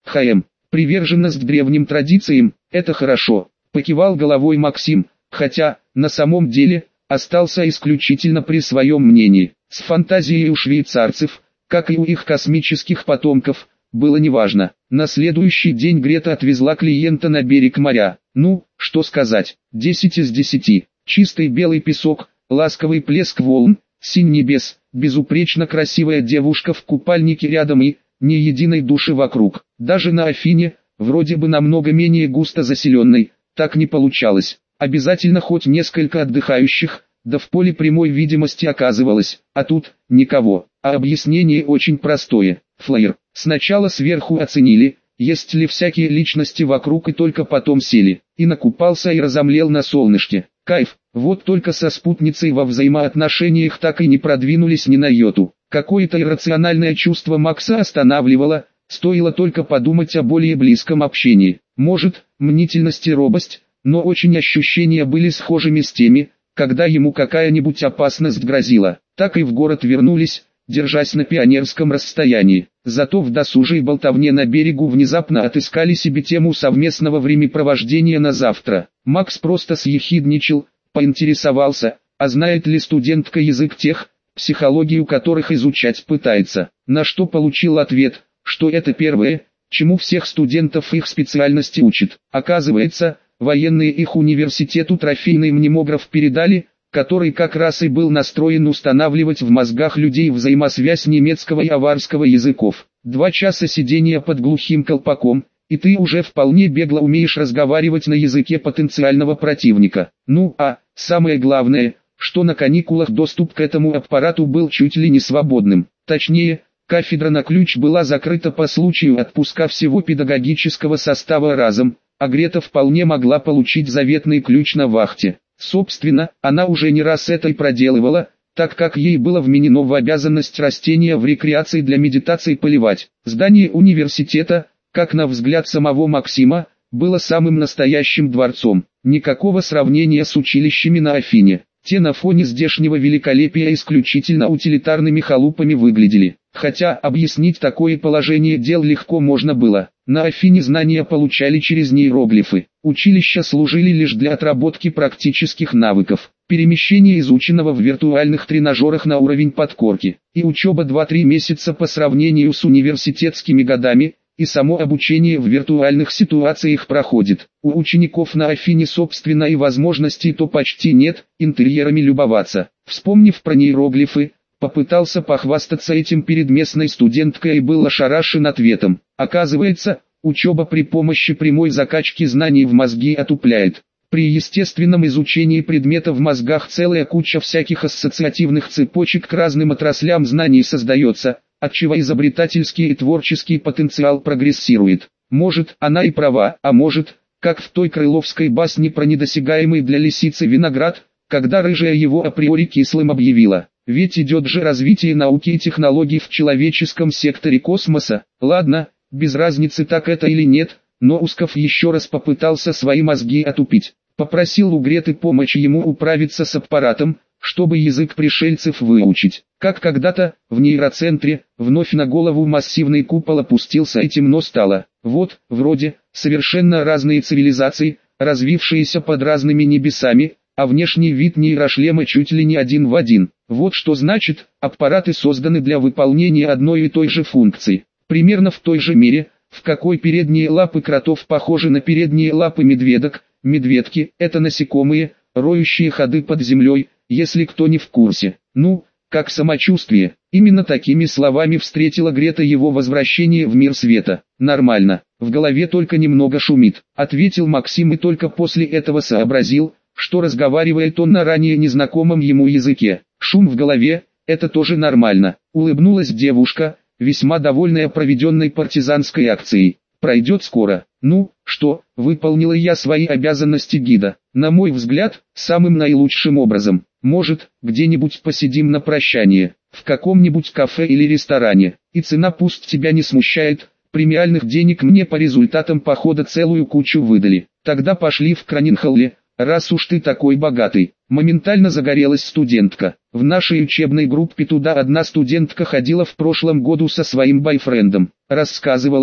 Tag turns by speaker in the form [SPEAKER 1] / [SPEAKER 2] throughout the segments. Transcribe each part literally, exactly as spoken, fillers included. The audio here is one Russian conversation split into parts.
[SPEAKER 1] ХМ. Приверженность древним традициям – это хорошо, покивал головой Максим, хотя, на самом деле, остался исключительно при своем мнении. С фантазией у швейцарцев, как и у их космических потомков, было неважно. На следующий день Грета отвезла клиента на берег моря. Ну, что сказать, десять из десяти. Чистый белый песок, ласковый плеск волн, синь небес, безупречно красивая девушка в купальнике рядом и ни единой души вокруг. Даже на Афине, вроде бы намного менее густо заселенной, так не получалось. Обязательно хоть несколько отдыхающих, да в поле прямой видимости оказывалось, а тут никого. А объяснение очень простое. Флэйр. Сначала сверху оценили, есть ли всякие личности вокруг, и только потом сели. И накупался и разомлел на солнышке. Кайф. Вот только со спутницей во взаимоотношениях так и не продвинулись ни на йоту. Какое-то иррациональное чувство Макса останавливало, стоило только подумать о более близком общении. Может, мнительность и робость, но очень ощущения были схожими с теми, когда ему какая-нибудь опасность грозила. Так и в город вернулись, держась на пионерском расстоянии. Зато в досужей болтовне на берегу внезапно отыскали себе тему совместного времяпровождения на завтра. Макс просто съехидничал, поинтересовался, а знает ли студентка язык тех, психологию которых изучать пытается, на что получил ответ, что это первое, чему всех студентов их специальности учат. Оказывается, военные их университету трофейный мнемограф передали, который как раз и был настроен устанавливать в мозгах людей взаимосвязь немецкого и аварского языков. Два часа сидения под глухим колпаком, и ты уже вполне бегло умеешь разговаривать на языке потенциального противника. Ну а, самое главное, что на каникулах доступ к этому аппарату был чуть ли не свободным. Точнее, кафедра на ключ была закрыта по случаю отпуска всего педагогического состава разом, а Грета вполне могла получить заветный ключ на вахте. Собственно, она уже не раз это и проделывала, так как ей было вменено в обязанность растения в рекреации для медитации поливать. Здание университета, как на взгляд самого Максима, было самым настоящим дворцом. Никакого сравнения с училищами на Афине. Те на фоне здешнего великолепия исключительно утилитарными халупами выглядели. Хотя объяснить такое положение дел легко можно было. На Афине знания получали через нейроглифы. Училища служили лишь для отработки практических навыков, перемещения изученного в виртуальных тренажерах на уровень подкорки, и учеба два-три месяца по сравнению с университетскими годами, и само обучение в виртуальных ситуациях проходит. У учеников на Афине собственно и возможностей то почти нет, интерьерами любоваться. Вспомнив про нейроглифы, попытался похвастаться этим перед местной студенткой и был ошарашен ответом. Оказывается, учеба при помощи прямой закачки знаний в мозги отупляет. При естественном изучении предмета в мозгах целая куча всяких ассоциативных цепочек к разным отраслям знаний создается, отчего изобретательский и творческий потенциал прогрессирует. Может, она и права, а может, как в той крыловской басне про недосягаемый для лисицы виноград, когда рыжая его априори кислым объявила. Ведь идет же развитие науки и технологий в человеческом секторе космоса. Ладно, без разницы так это или нет, но Усков еще раз попытался свои мозги отупить. Попросил у Греты помочь ему управиться с аппаратом, чтобы язык пришельцев выучить. Как когда-то, в нейроцентре, вновь на голову массивный купол опустился и темно стало. Вот, вроде, совершенно разные цивилизации, развившиеся под разными небесами, а внешний вид нейрошлема чуть ли не один в один. Вот что значит, аппараты созданы для выполнения одной и той же функции. Примерно в той же мере, в какой передние лапы кротов похожи на передние лапы медведок. Медведки – это насекомые, роющие ходы под землей, если кто не в курсе. Ну, как самочувствие. Именно такими словами встретила Грета его возвращение в мир света. Нормально, в голове только немного шумит, ответил Максим и только после этого сообразил, что разговаривает он на ранее незнакомом ему языке. Шум в голове – это тоже нормально, улыбнулась девушка, весьма довольная проведенной партизанской акцией. Пройдет скоро. Ну, что, выполнила я свои обязанности гида, на мой взгляд, самым наилучшим образом. Может, где-нибудь посидим на прощание, в каком-нибудь кафе или ресторане, и цена пусть тебя не смущает, премиальных денег мне по результатам похода целую кучу выдали. Тогда пошли в Кранинхолле, раз уж ты такой богатый. Моментально загорелась студентка. В нашей учебной группе туда одна студентка ходила в прошлом году со своим бойфрендом. Рассказывала,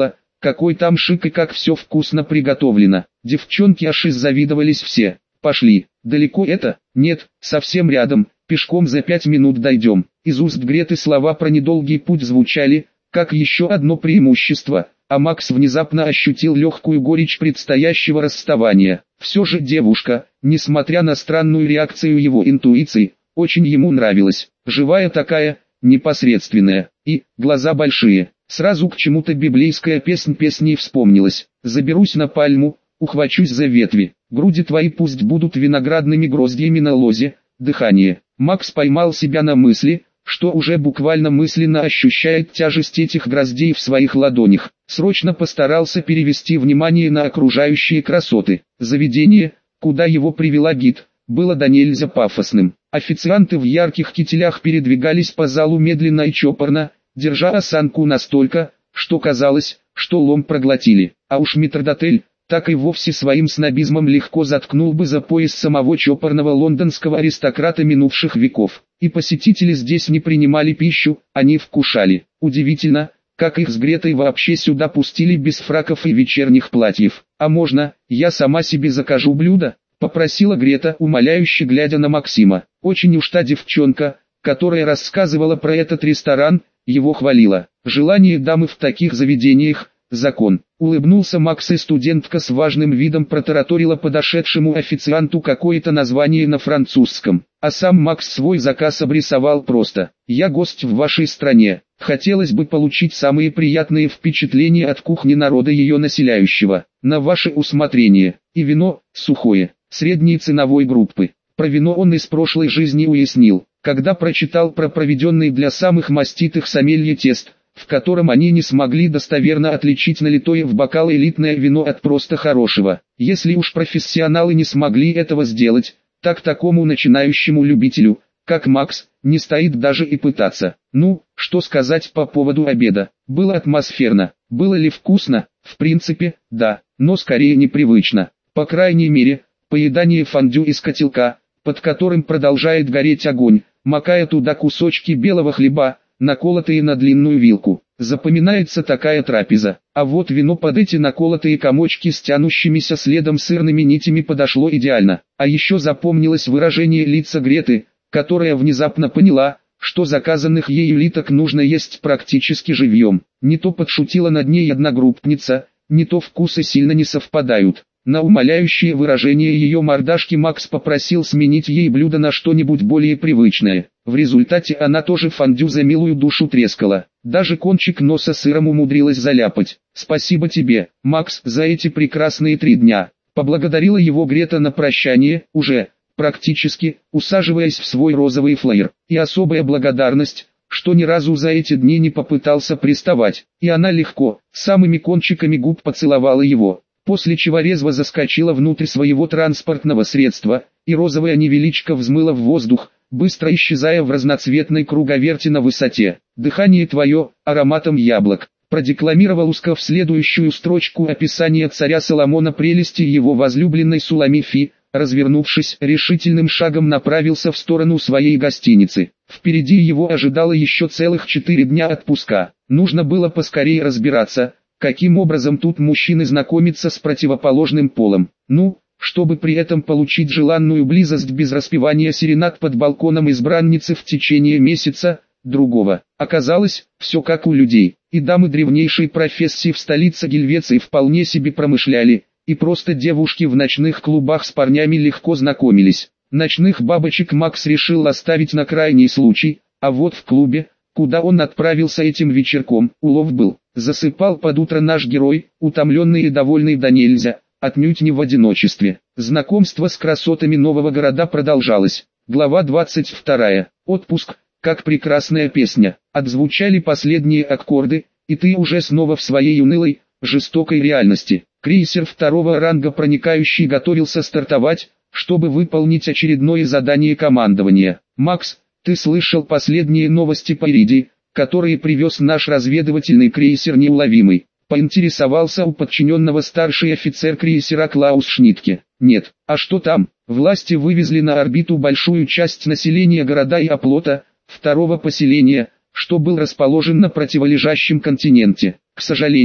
[SPEAKER 1] какой там шик и как все вкусно приготовлено. Девчонки аж завидовались все. Пошли. Далеко это? Нет, совсем рядом, пешком за пять минут дойдем. Из уст Греты слова про недолгий путь звучали, как еще одно преимущество, а Макс внезапно ощутил легкую горечь предстоящего расставания. Все же девушка, несмотря на странную реакцию его интуиции, очень ему нравилась. Живая такая, непосредственная, и глаза большие. Сразу к чему-то библейская песнь песней вспомнилась. «Заберусь на пальму, ухвачусь за ветви, груди твои пусть будут виноградными гроздьями на лозе, дыхание». Макс поймал себя на мысли, что уже буквально мысленно ощущает тяжесть этих гроздей в своих ладонях. Срочно постарался перевести внимание на окружающие красоты. Заведение, куда его привела гид, было до нельзя пафосным. Официанты в ярких кителях передвигались по залу медленно и чопорно, держа осанку настолько, что казалось, что лом проглотили. А уж метрдотель, так и вовсе своим снобизмом легко заткнул бы за пояс самого чопорного лондонского аристократа минувших веков. И посетители здесь не принимали пищу, они вкушали. Удивительно, как их с Гретой вообще сюда пустили без фраков и вечерних платьев. «А можно, я сама себе закажу блюдо?» — попросила Грета, умоляюще глядя на Максима. Очень уж та девчонка, которая рассказывала про этот ресторан, его хвалила. Желание дамы в таких заведениях – закон. Улыбнулся Макс, и студентка с важным видом протараторила подошедшему официанту какое-то название на французском. А сам Макс свой заказ обрисовал просто: «Я гость в вашей стране. Хотелось бы получить самые приятные впечатления от кухни народа ее населяющего. На ваше усмотрение. И вино, сухое, средней ценовой группы». Про вино он из прошлой жизни уяснил, когда прочитал про проведенный для самых маститых сомелье тест, в котором они не смогли достоверно отличить налитое в бокал элитное вино от просто хорошего. Если уж профессионалы не смогли этого сделать, так такому начинающему любителю, как Макс, не стоит даже и пытаться. Ну, что сказать по поводу обеда? Было атмосферно. Было ли вкусно? В принципе, да, но скорее непривычно. По крайней мере, поедание фондю из котелка, под которым продолжает гореть огонь, макая туда кусочки белого хлеба, наколотые на длинную вилку. Запоминается такая трапеза. А вот вино под эти наколотые комочки с тянущимися следом сырными нитями подошло идеально. А еще запомнилось выражение лица Греты, которая внезапно поняла, что заказанных ею литок нужно есть практически живьем. Не то подшутила над ней одногруппница, не то вкусы сильно не совпадают. На умоляющее выражение ее мордашки Макс попросил сменить ей блюдо на что-нибудь более привычное. В результате она тоже фондю за милую душу трескала. Даже кончик носа сыром умудрилась заляпать. «Спасибо тебе, Макс, за эти прекрасные три дня», — поблагодарила его Грета на прощание, уже, практически, усаживаясь в свой розовый флаер. И особая благодарность, что ни разу за эти дни не попытался приставать. И она легко, самыми кончиками губ поцеловала его, после чего резво заскочила внутрь своего транспортного средства, и розовая невеличка взмыла в воздух, быстро исчезая в разноцветной круговерти на высоте. «Дыхание твое, ароматом яблок», продекламировал Усков следующую строчку описания царя Соломона прелести его возлюбленной Суламифи, развернувшись, решительным шагом направился в сторону своей гостиницы. Впереди его ожидало еще целых четыре дня отпуска. Нужно было поскорее разбираться, каким образом тут мужчины знакомятся с противоположным полом. Ну, чтобы при этом получить желанную близость без распевания серенад под балконом избранницы в течение месяца, другого. Оказалось, все как у людей. И дамы древнейшей профессии в столице Гельвеции вполне себе промышляли, и просто девушки в ночных клубах с парнями легко знакомились. Ночных бабочек Макс решил оставить на крайний случай, а вот в клубе, куда он отправился этим вечерком, улов был. Засыпал под утро наш герой, утомленный и довольный до нельзя, отнюдь не в одиночестве. Знакомство с красотами нового города продолжалось. Глава двадцать вторая. Отпуск, как прекрасная песня. Отзвучали последние аккорды, и ты уже снова в своей унылой, жестокой реальности. Крейсер второго ранга проникающий готовился стартовать, чтобы выполнить очередное задание командования. «Макс, ты слышал последние новости по Иридии, которые привез наш разведывательный крейсер «Неуловимый»?» Поинтересовался у подчиненного старший офицер крейсера Клаус Шнитке. «Нет, а что там?» Власти вывезли на орбиту большую часть населения города и оплота, второго поселения, что был расположен на противолежащем континенте. К сожалению,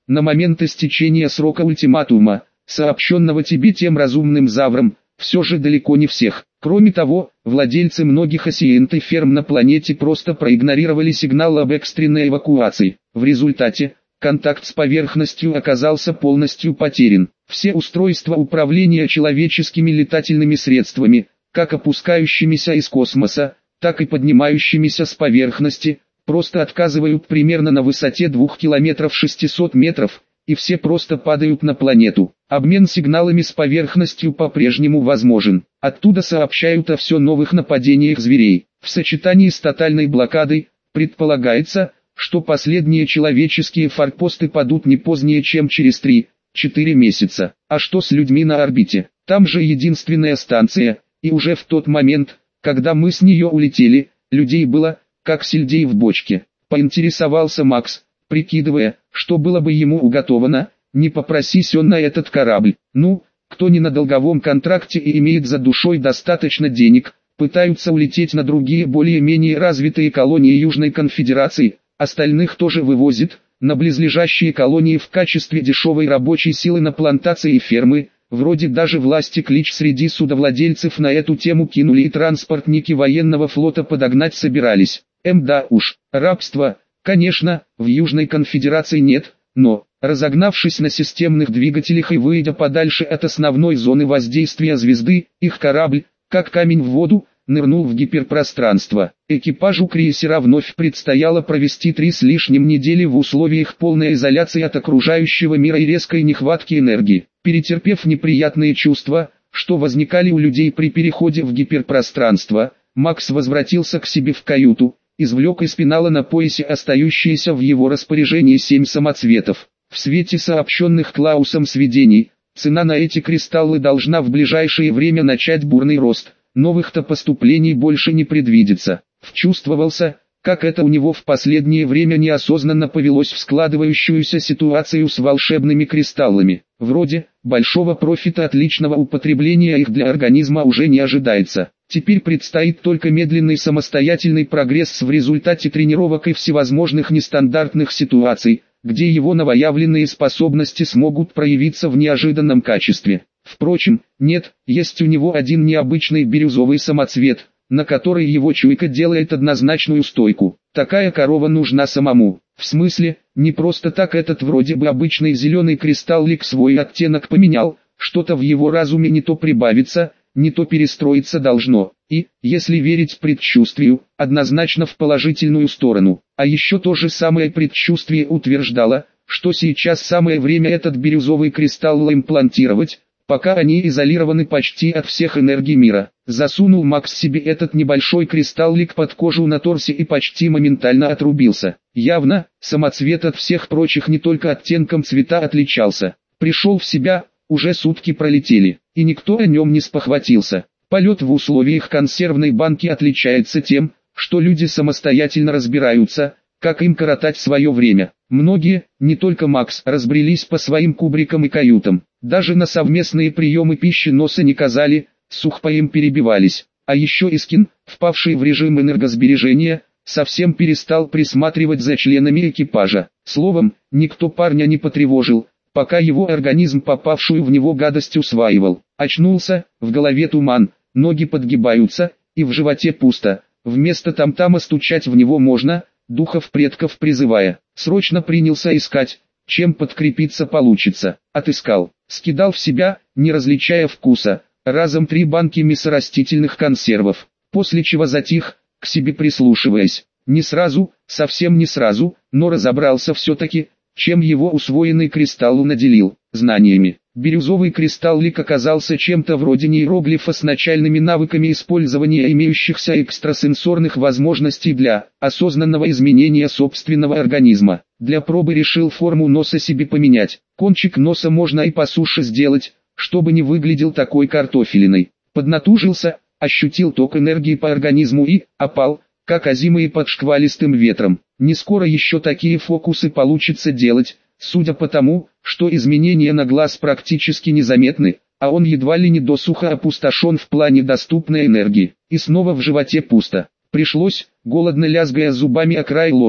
[SPEAKER 1] на момент истечения срока ультиматума, сообщенного тебе тем разумным завром, все же далеко не всех. Кроме того, владельцы многих осиенты ферм на планете просто проигнорировали сигнал об экстренной эвакуации. В результате, контакт с поверхностью оказался полностью потерян. Все устройства управления человеческими летательными средствами, как опускающимися из космоса, так и поднимающимися с поверхности, просто отказывают примерно на высоте двух километров шестисот метров, и все просто падают на планету. Обмен сигналами с поверхностью по-прежнему возможен. Оттуда сообщают о все новых нападениях зверей. В сочетании с тотальной блокадой, предполагается, что последние человеческие форпосты падут не позднее, чем через три-четыре месяца. А что с людьми на орбите? Там же единственная станция, и уже в тот момент, когда мы с нее улетели, людей было, как сельдей в бочке. Поинтересовался Макс, прикидывая, что было бы ему уготовано, не попросись он на этот корабль. Ну, кто не на долговом контракте и имеет за душой достаточно денег, пытаются улететь на другие более-менее развитые колонии Южной Конфедерации, остальных тоже вывозит, на близлежащие колонии в качестве дешевой рабочей силы на плантации и фермы. Вроде даже власти клич среди судовладельцев на эту тему кинули, и транспортники военного флота подогнать собирались. Эм да уж, рабство, конечно, в Южной Конфедерации нет, но, разогнавшись на системных двигателях и выйдя подальше от основной зоны воздействия звезды, их корабль, как камень в воду, нырнул в гиперпространство. Экипажу крейсера вновь предстояло провести три с лишним недели в условиях полной изоляции от окружающего мира и резкой нехватки энергии. Перетерпев неприятные чувства, что возникали у людей при переходе в гиперпространство, Макс возвратился к себе в каюту, извлек из пенала на поясе остающиеся в его распоряжении семь самоцветов. В свете сообщенных Клаусом сведений, цена на эти кристаллы должна в ближайшее время начать бурный рост. Новых-то поступлений больше не предвидится. Вчувствовался, как это у него в последнее время неосознанно повелось в складывающуюся ситуацию с волшебными кристаллами. Вроде, большого профита от личного употребления их для организма уже не ожидается. Теперь предстоит только медленный самостоятельный прогресс в результате тренировок и всевозможных нестандартных ситуаций, где его новоявленные способности смогут проявиться в неожиданном качестве. Впрочем, нет, есть у него один необычный бирюзовый самоцвет, на который его чуйка делает однозначную стойку. Такая корова нужна самому. В смысле, не просто так этот вроде бы обычный зеленый кристаллик свой оттенок поменял, что-то в его разуме не то прибавится, не то перестроиться должно. И, если верить предчувствию, однозначно в положительную сторону. А еще то же самое предчувствие утверждало, что сейчас самое время этот бирюзовый кристалл имплантировать, пока они изолированы почти от всех энергий мира. Засунул Макс себе этот небольшой кристаллик под кожу на торсе и почти моментально отрубился. Явно, самоцвет от всех прочих не только оттенком цвета отличался. Пришел в себя, уже сутки пролетели, и никто о нем не спохватился. Полет в условиях консервной банки отличается тем, что люди самостоятельно разбираются, как им коротать свое время. Многие, не только Макс, разбрелись по своим кубрикам и каютам. Даже на совместные приемы пищи носа не казали, сухпаем перебивались. А еще Искин, впавший в режим энергосбережения, совсем перестал присматривать за членами экипажа. Словом, никто парня не потревожил, пока его организм попавшую в него гадость усваивал. Очнулся, в голове туман, ноги подгибаются, и в животе пусто. Вместо там-тама стучать в него можно, духов предков призывая. Срочно принялся искать, чем подкрепиться получится. Отыскал, скидал в себя, не различая вкуса, разом три банки мясорастительных консервов, после чего затих, к себе прислушиваясь. Не сразу, совсем не сразу, но разобрался все-таки, чем его усвоенный кристалл наделил, знаниями. Бирюзовый кристаллик оказался чем-то вроде нейроглифа с начальными навыками использования имеющихся экстрасенсорных возможностей для осознанного изменения собственного организма. Для пробы решил форму носа себе поменять. Кончик носа можно и по суше сделать, чтобы не выглядел такой картофелиной. Поднатужился, ощутил ток энергии по организму и опал, как озимые под шквалистым ветром. Не скоро еще такие фокусы получится делать, судя по тому, что изменения на глаз практически незаметны, а он едва ли не досуха опустошен в плане доступной энергии. И снова в животе пусто. Пришлось, голодно лязгая зубами о край ложки,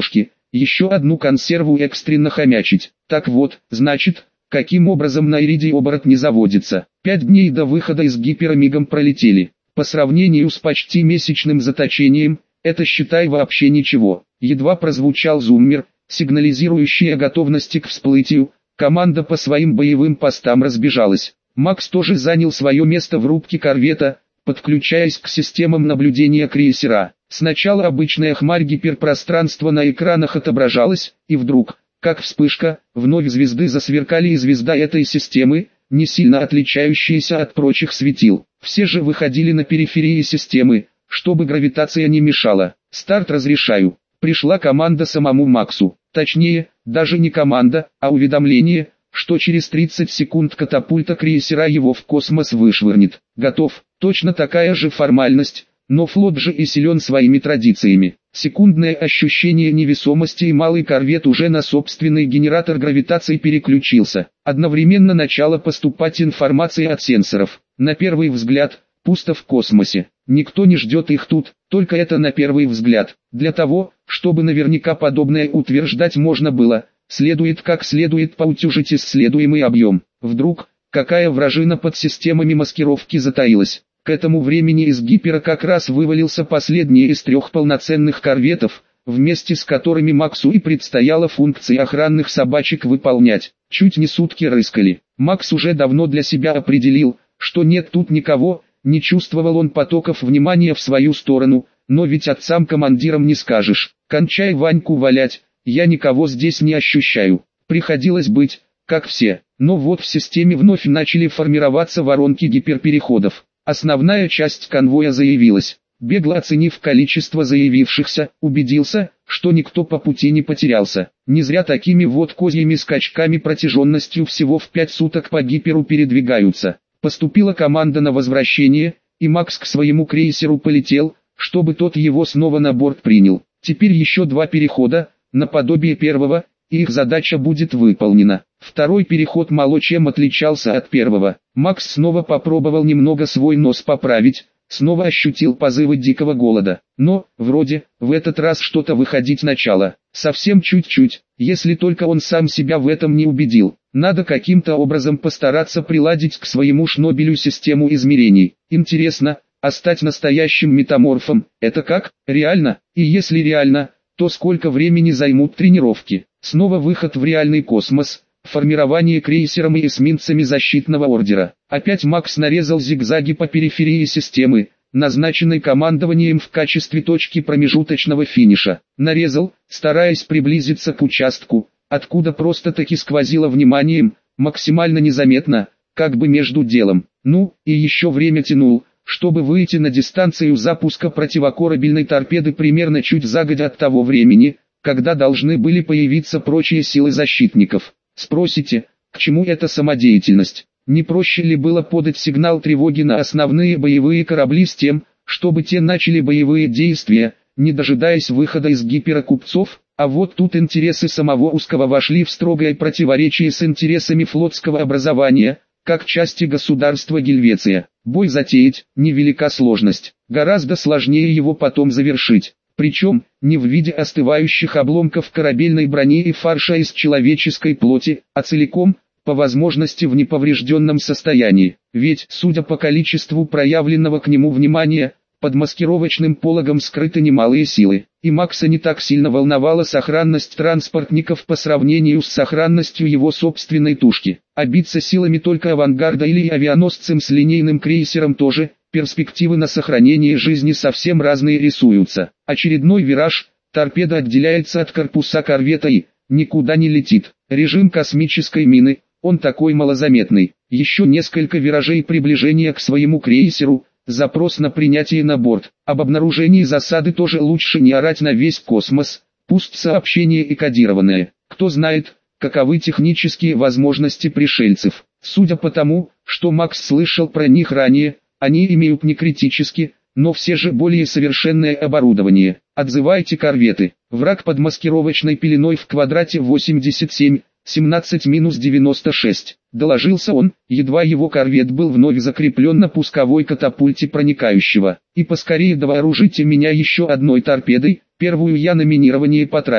[SPEAKER 1] еще одну консерву экстренно хомячить. Так вот, значит, каким образом на Иридии оборот не заводится. Пять дней до выхода из гипера мигом пролетели. По сравнению с почти месячным заточением, это считай вообще ничего. Едва прозвучал зуммер, сигнализирующий о готовности к всплытию, команда по своим боевым постам разбежалась. Макс тоже занял свое место в рубке корвета, подключаясь к системам наблюдения крейсера. Сначала обычная хмарь гиперпространства на экранах отображалась, и вдруг, как вспышка, вновь звезды засверкали, и звезда этой системы, не сильно отличающаяся от прочих светил. Все же выходили на периферии системы, чтобы гравитация не мешала. «Старт разрешаю». Пришла команда самому Максу. Точнее, даже не команда, а уведомление, что через тридцать секунд катапульта крейсера его в космос вышвырнет. Готов. Точно такая же формальность, но флот же и силен своими традициями. Секундное ощущение невесомости, и малый корвет уже на собственный генератор гравитации переключился. Одновременно начала поступать информация от сенсоров. На первый взгляд, пусто в космосе. Никто не ждет их тут, только это на первый взгляд. Для того, чтобы наверняка подобное утверждать можно было, следует как следует поутюжить исследуемый объем. Вдруг, какая вражина под системами маскировки затаилась. К этому времени из гипера как раз вывалился последний из трех полноценных корветов, вместе с которыми Максу и предстояло функции охранных собачек выполнять. Чуть не сутки рыскали. Макс уже давно для себя определил, что нет тут никого, не чувствовал он потоков внимания в свою сторону, но ведь отцам командирам не скажешь. Кончай Ваньку валять, я никого здесь не ощущаю. Приходилось быть, как все, но вот в системе вновь начали формироваться воронки гиперпереходов. Основная часть конвоя заявилась. Бегло оценив количество заявившихся, убедился, что никто по пути не потерялся. Не зря такими вот козьими скачками протяженностью всего в пять суток по гиперу передвигаются. Поступила команда на возвращение, и Макс к своему крейсеру полетел, чтобы тот его снова на борт принял. Теперь еще два перехода, наподобие первого, и их задача будет выполнена. Второй переход мало чем отличался от первого. Макс снова попробовал немного свой нос поправить, снова ощутил позывы дикого голода. Но, вроде, в этот раз что-то выходить начало. Совсем чуть-чуть, если только он сам себя в этом не убедил. Надо каким-то образом постараться приладить к своему шнобелю систему измерений. Интересно, а стать настоящим метаморфом, это как? Реально? И если реально, то сколько времени займут тренировки? Снова выход в реальный космос, формирование крейсером и эсминцами защитного ордера. Опять Макс нарезал зигзаги по периферии системы, назначенной командованием в качестве точки промежуточного финиша. Нарезал, стараясь приблизиться к участку, откуда просто-таки сквозило вниманием, максимально незаметно, как бы между делом. Ну, и еще время тянул, чтобы выйти на дистанцию запуска противокорабельной торпеды примерно чуть загодя от того времени, когда должны были появиться прочие силы защитников. Спросите, к чему эта самодеятельность? Не проще ли было подать сигнал тревоги на основные боевые корабли с тем, чтобы те начали боевые действия, не дожидаясь выхода из гипера купцов? А вот тут интересы самого узкого вошли в строгое противоречие с интересами флотского образования, как части государства Гельвеция. Бой затеять – невелика сложность, гораздо сложнее его потом завершить. Причем, не в виде остывающих обломков корабельной брони и фарша из человеческой плоти, а целиком, по возможности в неповрежденном состоянии. Ведь, судя по количеству проявленного к нему внимания, под маскировочным пологом скрыты немалые силы. И Макса не так сильно волновала сохранность транспортников по сравнению с сохранностью его собственной тушки. А биться силами только авангарда или авианосцем с линейным крейсером тоже, перспективы на сохранение жизни совсем разные рисуются. Очередной вираж, торпеда отделяется от корпуса корвета и никуда не летит. Режим космической мины, он такой малозаметный. Еще несколько виражей приближения к своему крейсеру, запрос на принятие на борт. Об обнаружении засады тоже лучше не орать на весь космос, пусть сообщение и кодированное. Кто знает, каковы технические возможности пришельцев. Судя по тому, что Макс слышал про них ранее, они имеют не критически, но все же более совершенное оборудование. Отзывайте корветы. Враг под маскировочной пеленой в квадрате восемьдесят семь, семнадцать минус девяносто шесть. Доложился он, едва его корвет был вновь закреплен на пусковой катапульте проникающего. И поскорее довооружите меня еще одной торпедой, первую я на минирование потратил.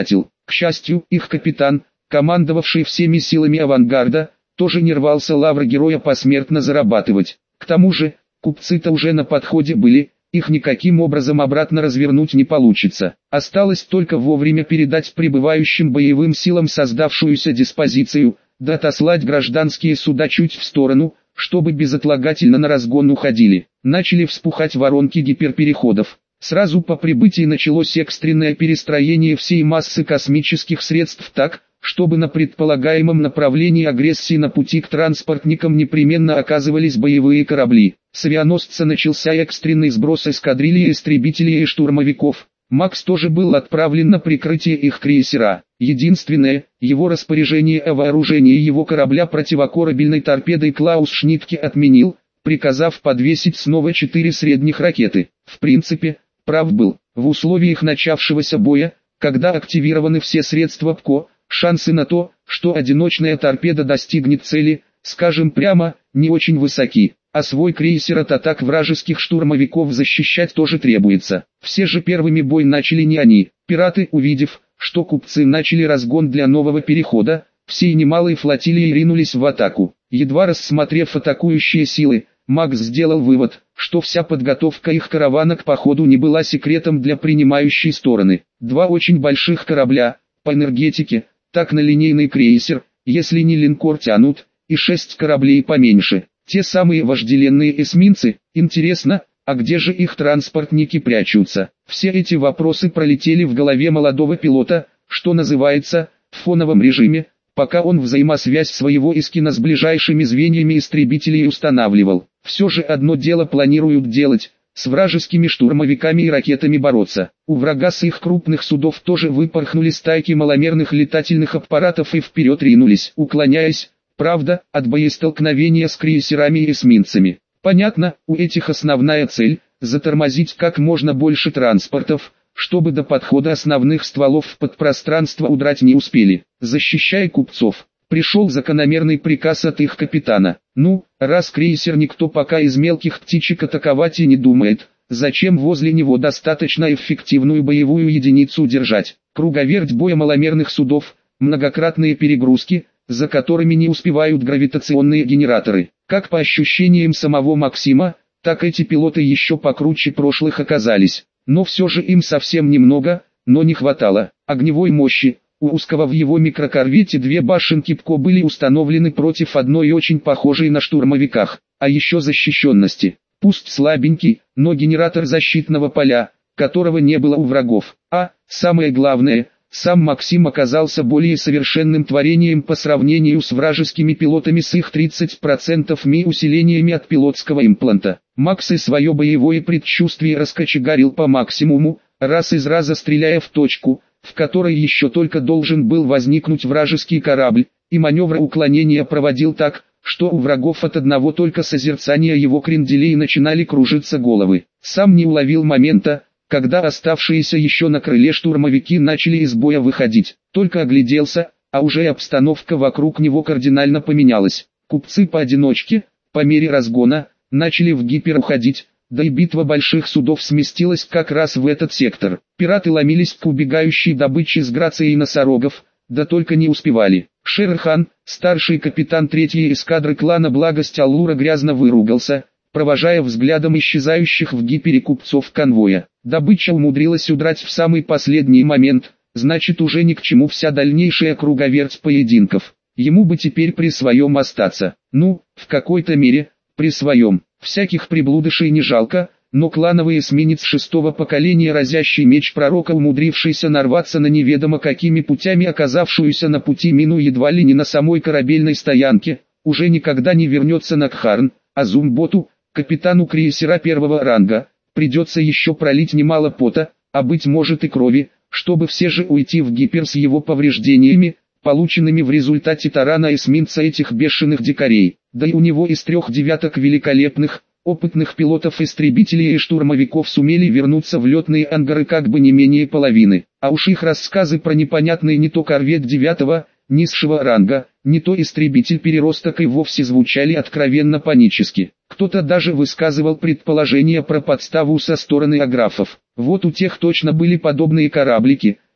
[SPEAKER 1] К счастью, их капитан, командовавший всеми силами авангарда, тоже не рвался лавры героя посмертно зарабатывать. К тому же, купцы-то уже на подходе были, их никаким образом обратно развернуть не получится. Осталось только вовремя передать прибывающим боевым силам создавшуюся диспозицию, да отослать гражданские суда чуть в сторону, чтобы безотлагательно на разгон уходили. Начали вспухать воронки гиперпереходов. Сразу по прибытии началось экстренное перестроение всей массы космических средств так, чтобы на предполагаемом направлении агрессии на пути к транспортникам непременно оказывались боевые корабли. С авианосца начался экстренный сброс эскадрильи истребителей и штурмовиков. Макс тоже был отправлен на прикрытие их крейсера. Единственное, его распоряжение о вооружении его корабля противокорабельной торпедой Клаус Шнитке отменил, приказав подвесить снова четыре средних ракеты. В принципе, прав был. В условиях начавшегося боя, когда активированы все средства ПКО, шансы на то, что одиночная торпеда достигнет цели, скажем прямо, не очень высоки. А свой крейсер от атак вражеских штурмовиков защищать тоже требуется. Все же первыми бой начали не они. Пираты, увидев, что купцы начали разгон для нового перехода, всей немалой флотилией ринулись в атаку. Едва рассмотрев атакующие силы, Макс сделал вывод, что вся подготовка их каравана к походу не была секретом для принимающей стороны. Два очень больших корабля, по энергетике, так на линейный крейсер, если не линкор тянут, и шесть кораблей поменьше. Те самые вожделенные эсминцы. Интересно, а где же их транспортники прячутся? Все эти вопросы пролетели в голове молодого пилота, что называется, в фоновом режиме, пока он взаимосвязь своего Искина с ближайшими звеньями истребителей устанавливал. Все же одно дело планируют делать, с вражескими штурмовиками и ракетами бороться. У врага с их крупных судов тоже выпорхнули стайки маломерных летательных аппаратов и вперед ринулись, уклоняясь, правда, от боестолкновения с крейсерами и эсминцами. Понятно, у этих основная цель – затормозить как можно больше транспортов, чтобы до подхода основных стволов в подпространство удрать не успели. Защищая купцов, пришел закономерный приказ от их капитана. Ну, раз крейсер никто пока из мелких птичек атаковать и не думает, зачем возле него достаточно эффективную боевую единицу держать? Круговерть боя маломерных судов, многократные перегрузки – за которыми не успевают гравитационные генераторы. Как по ощущениям самого Максима, так эти пилоты еще покруче прошлых оказались. Но все же им совсем немного, но не хватало огневой мощи. У узкого в его микрокорвете две башенки ПКО были установлены против одной очень похожей на штурмовиках, а еще защищенности. Пусть слабенький, но генератор защитного поля, которого не было у врагов. А, самое главное – сам Максим оказался более совершенным творением по сравнению с вражескими пилотами с их тридцать процентов ми усилениями от пилотского импланта. Макс и свое боевое предчувствие раскочегарил по максимуму, раз из раза стреляя в точку, в которой еще только должен был возникнуть вражеский корабль, и маневр уклонения проводил так, что у врагов от одного только созерцания его кренделей начинали кружиться головы. Сам не уловил момента, когда оставшиеся еще на крыле штурмовики начали из боя выходить. Только огляделся, а уже и обстановка вокруг него кардинально поменялась. Купцы поодиночке, по мере разгона, начали в гипер уходить, да и битва больших судов сместилась как раз в этот сектор. Пираты ломились к убегающей добыче с грацией носорогов, да только не успевали. Шер-хан, старший капитан третьей эскадры клана Благость Аллура, грязно выругался, провожая взглядом исчезающих в гипере купцов конвоя. Добыча умудрилась удрать в самый последний момент, значит уже ни к чему вся дальнейшая круговерть поединков. Ему бы теперь при своем остаться. Ну, в какой-то мере, при своем. Всяких приблудышей не жалко, но клановый эсминец шестого поколения разящий меч пророка, умудрившийся нарваться на неведомо какими путями оказавшуюся на пути мину едва ли не на самой корабельной стоянке, уже никогда не вернется на Кхарн, а Зумботу, капитану крейсера первого ранга, придется еще пролить немало пота, а быть может и крови, чтобы все же уйти в гипер с его повреждениями, полученными в результате тарана эсминца этих бешеных дикарей. Да и у него из трех девяток великолепных, опытных пилотов-истребителей и штурмовиков сумели вернуться в летные ангары как бы не менее половины. А уж их рассказы про непонятный не то корвет девятого, низшего ранга, не то истребитель-переросток и вовсе звучали откровенно панически. Кто-то даже высказывал предположения про подставу со стороны аграфов. Вот у тех точно были подобные кораблики,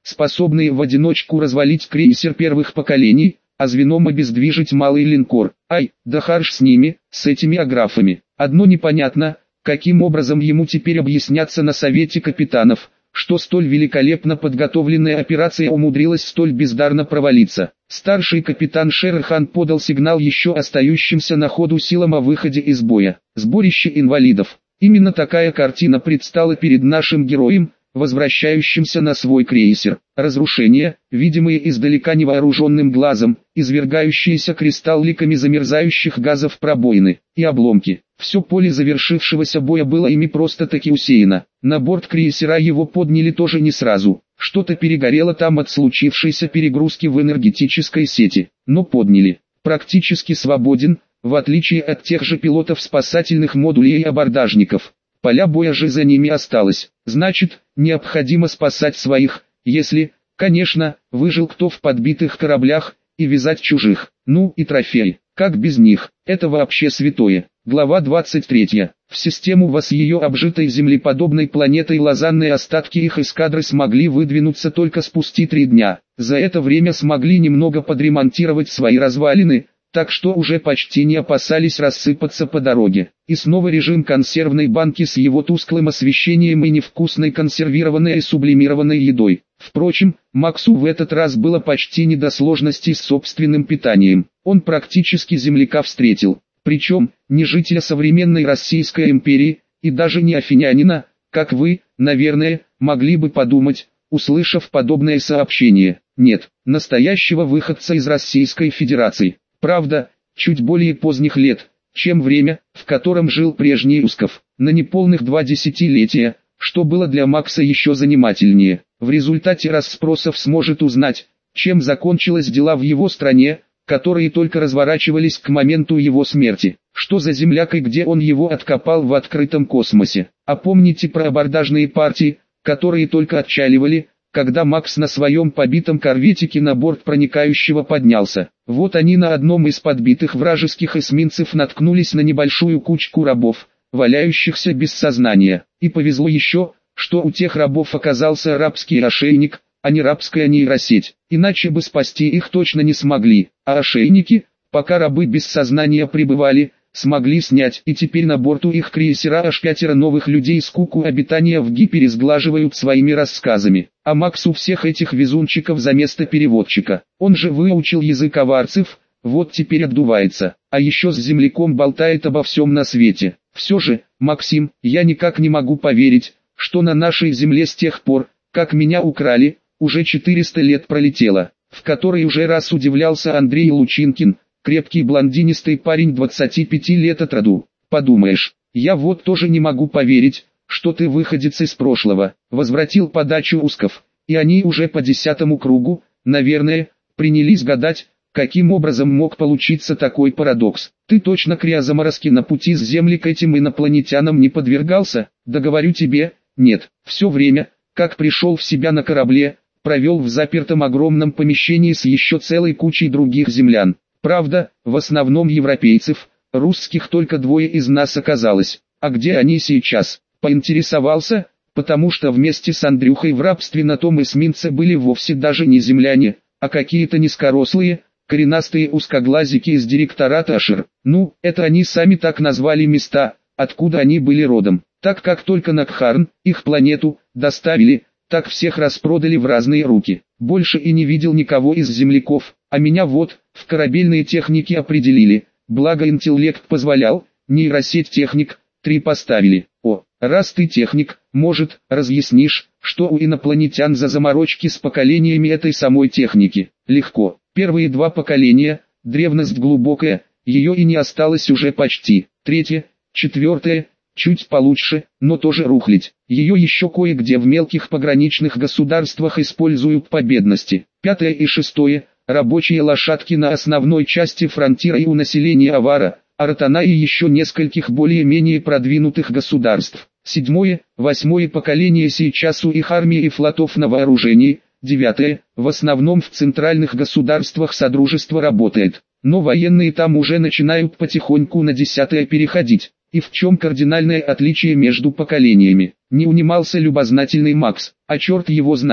[SPEAKER 1] способные в одиночку развалить крейсер первых поколений, а звеном обездвижить малый линкор. Ай, да харш с ними, с этими аграфами. Одно непонятно, каким образом ему теперь объясняться на совете капитанов, что столь великолепно подготовленная операция умудрилась столь бездарно провалиться. Старший капитан Шерхан подал сигнал еще остающимся на ходу силам о выходе из боя. Сборище инвалидов. Именно такая картина предстала перед нашим героем, возвращающимся на свой крейсер. Разрушения, видимые издалека невооруженным глазом, извергающиеся кристалликами замерзающих газов пробоины и обломки. Все поле завершившегося боя было ими просто-таки усеяно. На борт крейсера его подняли тоже не сразу. Что-то перегорело там от случившейся перегрузки в энергетической сети. Но подняли. Практически свободен, в отличие от тех же пилотов спасательных модулей и абордажников. Поля боя же за ними осталось. Значит, необходимо спасать своих, если, конечно, выжил кто в подбитых кораблях, и вязать чужих. Ну и трофеи. Как без них? Это вообще святое. Глава двадцать третья. В систему ВАС ее обжитой землеподобной планетой лазанные остатки их эскадры смогли выдвинуться только спустя три дня. За это время смогли немного подремонтировать свои развалины, так что уже почти не опасались рассыпаться по дороге. И снова режим консервной банки с его тусклым освещением и невкусной консервированной и сублимированной едой. Впрочем, Максу в этот раз было почти не до сложностей с собственным питанием. Он практически земляка встретил. Причем, не жителя современной Российской империи, и даже не афинянина, как вы, наверное, могли бы подумать, услышав подобное сообщение. Нет, настоящего выходца из Российской Федерации. Правда, чуть более поздних лет, чем время, в котором жил прежний Усков, на неполных два десятилетия, что было для Макса еще занимательнее. В результате расспросов сможет узнать, чем закончилось дела в его стране, которые только разворачивались к моменту его смерти. Что за земляк и где он его откопал в открытом космосе. А помните про абордажные партии, которые только отчаливали, когда Макс на своем побитом корветике на борт проникающего поднялся. Вот они на одном из подбитых вражеских эсминцев наткнулись на небольшую кучку рабов, валяющихся без сознания. И повезло еще, что у тех рабов оказался арабский ошейник, а не рабская нейросеть. Иначе бы спасти их точно не смогли. А ошейники, пока рабы без сознания пребывали, смогли снять, и теперь на борту их крейсера аж пятеро новых людей скуку обитания в гипере сглаживают своими рассказами. А Макс у всех этих везунчиков за место переводчика. Он же выучил язык аварцев, вот теперь отдувается, а еще с земляком болтает обо всем на свете. Все же, Максим, я никак не могу поверить, что на нашей земле с тех пор, как меня украли, уже четыреста лет пролетело, в который уже раз удивлялся Андрей Лучинкин, крепкий блондинистый парень двадцати пяти лет от роду. Подумаешь, я вот тоже не могу поверить, что ты выходец из прошлого. Возвратил подачу Усков, и они уже по десятому кругу, наверное, принялись гадать, каким образом мог получиться такой парадокс. Ты точно криозаморозки на пути с Земли к этим инопланетянам не подвергался? Да говорю тебе, нет. Все время, как пришел в себя на корабле, провел в запертом огромном помещении с еще целой кучей других землян. Правда, в основном европейцев, русских только двое из нас оказалось. А где они сейчас? Поинтересовался, потому что вместе с Андрюхой в рабстве на том эсминце были вовсе даже не земляне, а какие-то низкорослые, коренастые узкоглазики из директората Ашер. Ну, это они сами так назвали места, откуда они были родом. Так как только на Кхарн, их планету, доставили, так всех распродали в разные руки. Больше и не видел никого из земляков, а меня вот, в корабельные техники определили, благо интеллект позволял, нейросеть техник, три поставили. О, раз ты техник, может, разъяснишь, что у инопланетян за заморочки с поколениями этой самой техники? Легко. Первые два поколения, древность глубокая, ее и не осталось уже почти. Третье, четвертое, чуть получше, но тоже рухлить. Ее еще кое-где в мелких пограничных государствах используют по бедности. Пятое и шестое, рабочие лошадки на основной части фронтира и у населения Авара, Аратана и еще нескольких более-менее продвинутых государств. Седьмое, восьмое поколение сейчас у их армии и флотов на вооружении. Девятое, в основном в центральных государствах Содружества работает, но военные там уже начинают потихоньку на десятое переходить. И в чем кардинальное отличие между поколениями? Не унимался любознательный Макс, а черт его знает.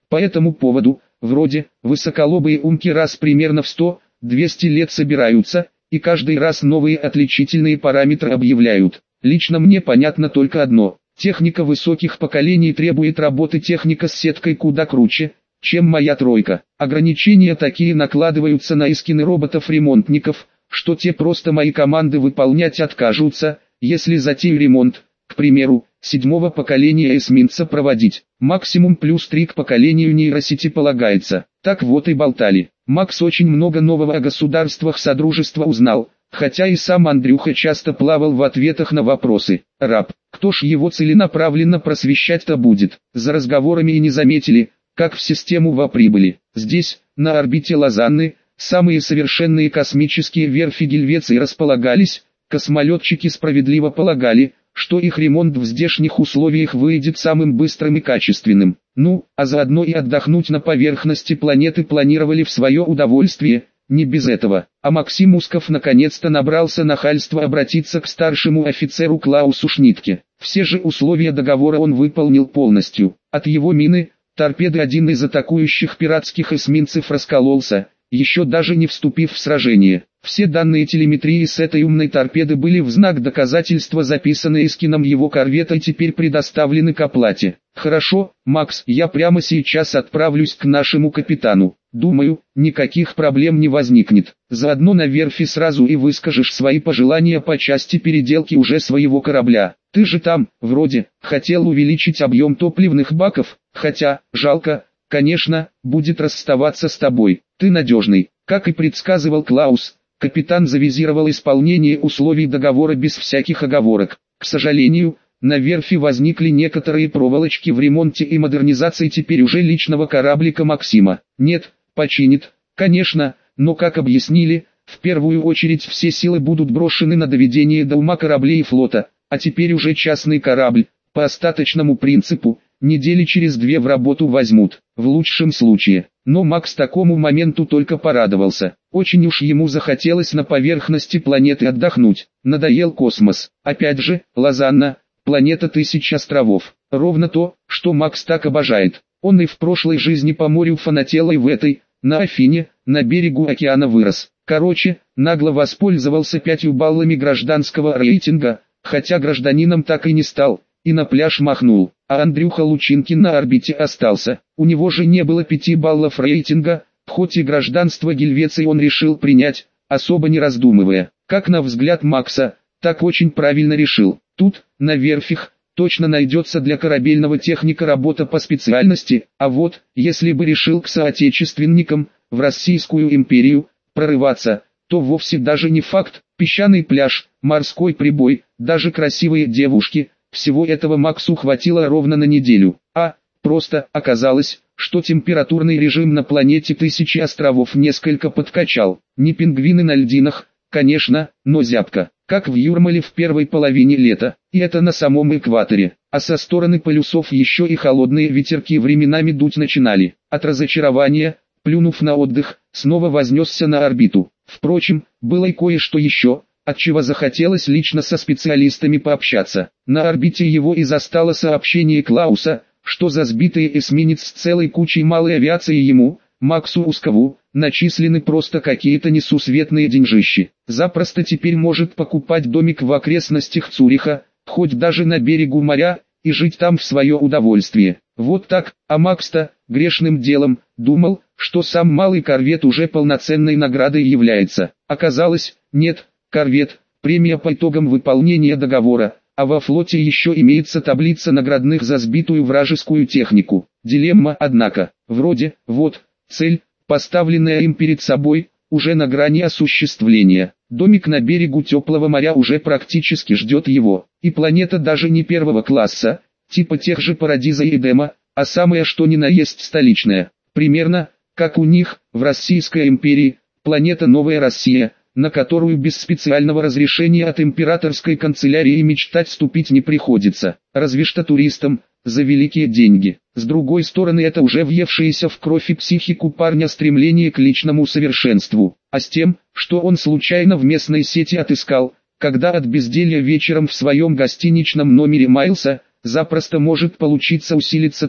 [SPEAKER 1] По этому поводу, вроде, высоколобые умки раз примерно в сто-двести лет собираются, и каждый раз новые отличительные параметры объявляют. Лично мне понятно только одно: техника высоких поколений требует работы техника с сеткой куда круче, чем моя тройка. Ограничения такие накладываются на эскины роботов-ремонтников, что те просто мои команды выполнять откажутся, если затею ремонт, к примеру, седьмого поколения эсминца проводить. Максимум плюс три к поколению нейросети полагается. Так вот и болтали. Макс очень много нового о государствах Содружества узнал, хотя и сам Андрюха часто плавал в ответах на вопросы. Раб, кто ж его целенаправленно просвещать-то будет? За разговорами и не заметили, как в систему воприбыли. Здесь, на орбите Лозанны, самые совершенные космические верфи Гельвеции располагались. Космолетчики справедливо полагали, что их ремонт в здешних условиях выйдет самым быстрым и качественным. Ну, а заодно и отдохнуть на поверхности планеты планировали в свое удовольствие, не без этого. А Максим Усков наконец-то набрался нахальства обратиться к старшему офицеру Клаусу Шнитке. Все же условия договора он выполнил полностью. От его мины, торпеды один из атакующих пиратских эсминцев раскололся, еще даже не вступив в сражение. Все данные телеметрии с этой умной торпеды были в знак доказательства записаны эскином его корвета и теперь предоставлены к оплате. Хорошо, Макс, я прямо сейчас отправлюсь к нашему капитану. Думаю, никаких проблем не возникнет. Заодно на верфи сразу и выскажешь свои пожелания по части переделки уже своего корабля. Ты же там, вроде, хотел увеличить объем топливных баков, хотя, жалко, конечно, будет расставаться с тобой. Ты надежный. Как и предсказывал Клаус, капитан завизировал исполнение условий договора без всяких оговорок. К сожалению, на верфи возникли некоторые проволочки в ремонте и модернизации теперь уже личного кораблика Максима. Нет, починит, конечно, но как объяснили, в первую очередь все силы будут брошены на доведение до ума кораблей и флота, а теперь уже частный корабль, по остаточному принципу, недели через две в работу возьмут, в лучшем случае. Но Макс такому моменту только порадовался. Очень уж ему захотелось на поверхности планеты отдохнуть. Надоел космос. Опять же, Лозанна, планета тысяч островов. Ровно то, что Макс так обожает. Он и в прошлой жизни по морю фанател, и в этой, на Афине, на берегу океана вырос. Короче, нагло воспользовался пятью баллами гражданского рейтинга, хотя гражданином так и не стал, и на пляж махнул. А Андрюха Лучинкин на орбите остался. У него же не было пяти баллов рейтинга, хоть и гражданство Гельвеции он решил принять, особо не раздумывая. Как на взгляд Макса, так очень правильно решил. Тут, на верфях, точно найдется для корабельного техника работа по специальности, а вот, если бы решил к соотечественникам, в Российскую империю, прорываться, то вовсе даже не факт. Песчаный пляж, морской прибой, даже красивые девушки – всего этого Максу хватило ровно на неделю. А, просто, оказалось, что температурный режим на планете тысячи островов несколько подкачал. Не пингвины на льдинах, конечно, но зябко, как в Юрмале в первой половине лета, и это на самом экваторе. А со стороны полюсов еще и холодные ветерки временами дуть начинали. От разочарования, плюнув на отдых, снова вознесся на орбиту. Впрочем, было и кое-что еще, отчего захотелось лично со специалистами пообщаться. На орбите его и застало сообщение Клауса, что за сбитый эсминец с целой кучей малой авиации ему, Максу Ускову, начислены просто какие-то несусветные деньжищи. Запросто теперь может покупать домик в окрестностях Цюриха, хоть даже на берегу моря, и жить там в свое удовольствие. Вот так, а Макс-то, грешным делом, думал, что сам малый корвет уже полноценной наградой является. Оказалось, нет. Корвет, премия по итогам выполнения договора, а во флоте еще имеется таблица наградных за сбитую вражескую технику. Дилемма, однако, вроде, вот, цель, поставленная им перед собой, уже на грани осуществления. Домик на берегу теплого моря уже практически ждет его, и планета даже не первого класса, типа тех же Парадиза и Эдема, а самое что ни на есть столичная. Примерно, как у них, в Российской империи, планета Новая Россия, на которую без специального разрешения от императорской канцелярии мечтать вступить не приходится, разве что туристам, за великие деньги. С другой стороны, это уже въевшееся в кровь и психику парня стремление к личному совершенству, а с тем, что он случайно в местной сети отыскал, когда от безделья вечером в своем гостиничном номере маялся, запросто может получиться усилиться так,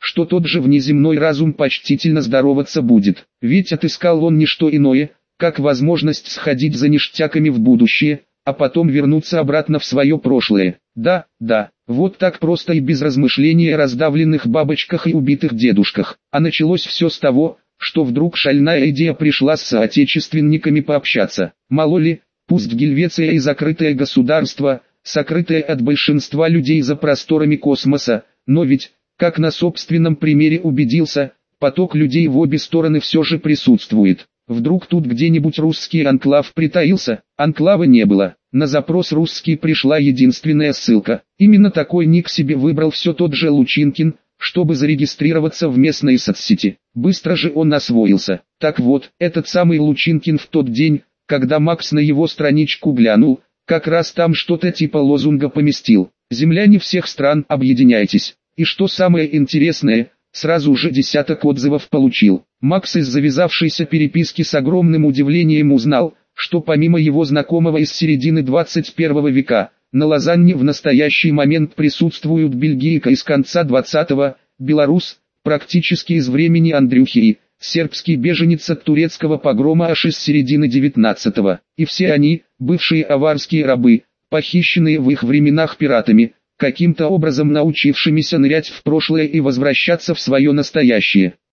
[SPEAKER 1] что тот же внеземной разум почтительно здороваться будет. Ведь отыскал он не что иное, как возможность сходить за ништяками в будущее, а потом вернуться обратно в свое прошлое. Да, да, вот так просто и без размышления о раздавленных бабочках и убитых дедушках. А началось все с того, что вдруг шальная идея пришла с соотечественниками пообщаться. Мало ли, пусть Гельвеция и закрытое государство, сокрытое от большинства людей за просторами космоса, но ведь, как на собственном примере убедился, поток людей в обе стороны все же присутствует. Вдруг тут где-нибудь русский анклав притаился? Анклава не было. На запрос «русский» пришла единственная ссылка. Именно такой ник себе выбрал все тот же Лучинкин, чтобы зарегистрироваться в местной соцсети. Быстро же он освоился. Так вот, этот самый Лучинкин в тот день, когда Макс на его страничку глянул, как раз там что-то типа лозунга поместил. «Земляне всех стран, объединяйтесь». И что самое интересное, сразу же десяток отзывов получил. Макс из завязавшейся переписки с огромным удивлением узнал, что помимо его знакомого из середины двадцать первого века, на Лозанне в настоящий момент присутствуют бельгийка из конца двадцатого, белорус, практически из времени Андрюхи и сербский беженец от турецкого погрома аж из середины девятнадцатого. И все они, бывшие аварские рабы, похищенные в их временах пиратами, каким-то образом научившимися нырять в прошлое и возвращаться в свое настоящее.